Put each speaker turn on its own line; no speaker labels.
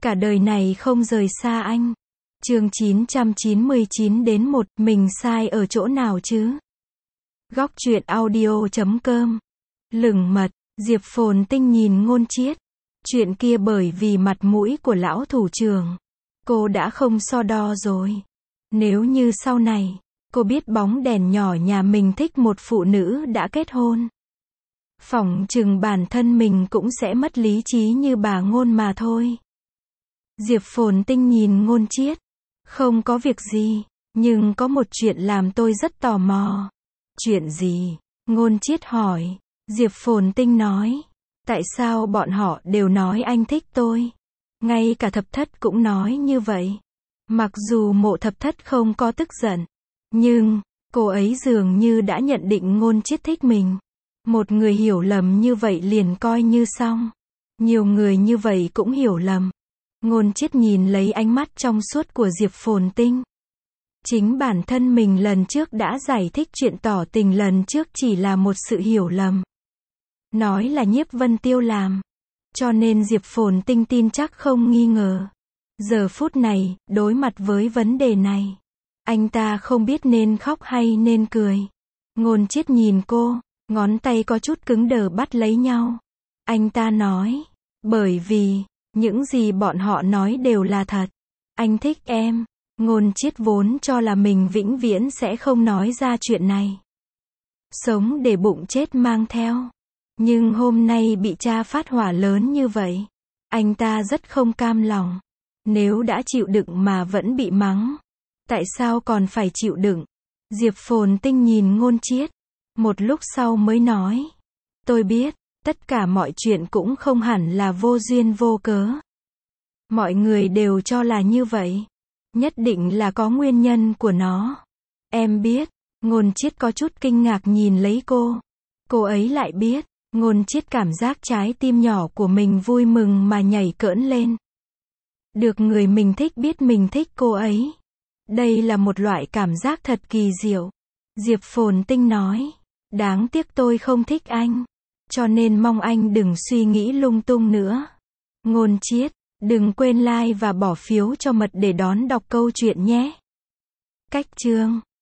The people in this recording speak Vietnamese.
cả đời này không rời xa anh. Chương 999 đến 1, mình sai ở chỗ nào chứ? Góc truyện audio.com. Lửng mật, Diệp Phồn Tinh nhìn Ngôn Chiết. Chuyện kia bởi vì mặt mũi của lão thủ trưởng, cô đã không so đo rồi. Nếu như sau này, cô biết bóng đèn nhỏ nhà mình thích một phụ nữ đã kết hôn, phỏng chừng bản thân mình cũng sẽ mất lý trí như bà Ngôn mà thôi. Diệp Phồn Tinh nhìn Ngôn Chiết. Không có việc gì, nhưng có một chuyện làm tôi rất tò mò. Chuyện gì? Ngôn Chiết hỏi. Diệp Phồn Tinh nói. Tại sao bọn họ đều nói anh thích tôi? Ngay cả Thập Thất cũng nói như vậy. Mặc dù Mộ Thập Thất không có tức giận, nhưng cô ấy dường như đã nhận định Ngôn Chiết thích mình. Một người hiểu lầm như vậy liền coi như xong. Nhiều người như vậy cũng hiểu lầm. Ngôn Chiết nhìn lấy ánh mắt trong suốt của Diệp Phồn Tinh. Chính bản thân mình lần trước đã giải thích chuyện tỏ tình lần trước chỉ là một sự hiểu lầm. Nói là Nhiếp Vân Tiêu làm. Cho nên Diệp Phồn Tinh tin chắc không nghi ngờ. Giờ phút này, đối mặt với vấn đề này, anh ta không biết nên khóc hay nên cười. Ngôn Chiết nhìn cô, ngón tay có chút cứng đờ bắt lấy nhau. Anh ta nói, bởi vì những gì bọn họ nói đều là thật. Anh thích em. Ngôn Chiết vốn cho là mình vĩnh viễn sẽ không nói ra chuyện này. Sống để bụng chết mang theo. Nhưng hôm nay bị cha phát hỏa lớn như vậy, anh ta rất không cam lòng. Nếu đã chịu đựng mà vẫn bị mắng, tại sao còn phải chịu đựng? Diệp Phồn Tinh nhìn Ngôn Chiết, một lúc sau mới nói. Tôi biết, tất cả mọi chuyện cũng không hẳn là vô duyên vô cớ. Mọi người đều cho là như vậy. Nhất định là có nguyên nhân của nó. Em biết. Ngôn Chiết có chút kinh ngạc nhìn lấy cô. Cô ấy lại biết. Ngôn Chiết cảm giác trái tim nhỏ của mình vui mừng mà nhảy cỡn lên. Được người mình thích biết mình thích cô ấy. Đây là một loại cảm giác thật kỳ diệu. Diệp Phồn Tinh nói. Đáng tiếc tôi không thích anh. Cho nên mong anh đừng suy nghĩ lung tung nữa. Ngôn Chiết, đừng quên like và bỏ phiếu cho Mật để đón đọc câu chuyện nhé. Cách chương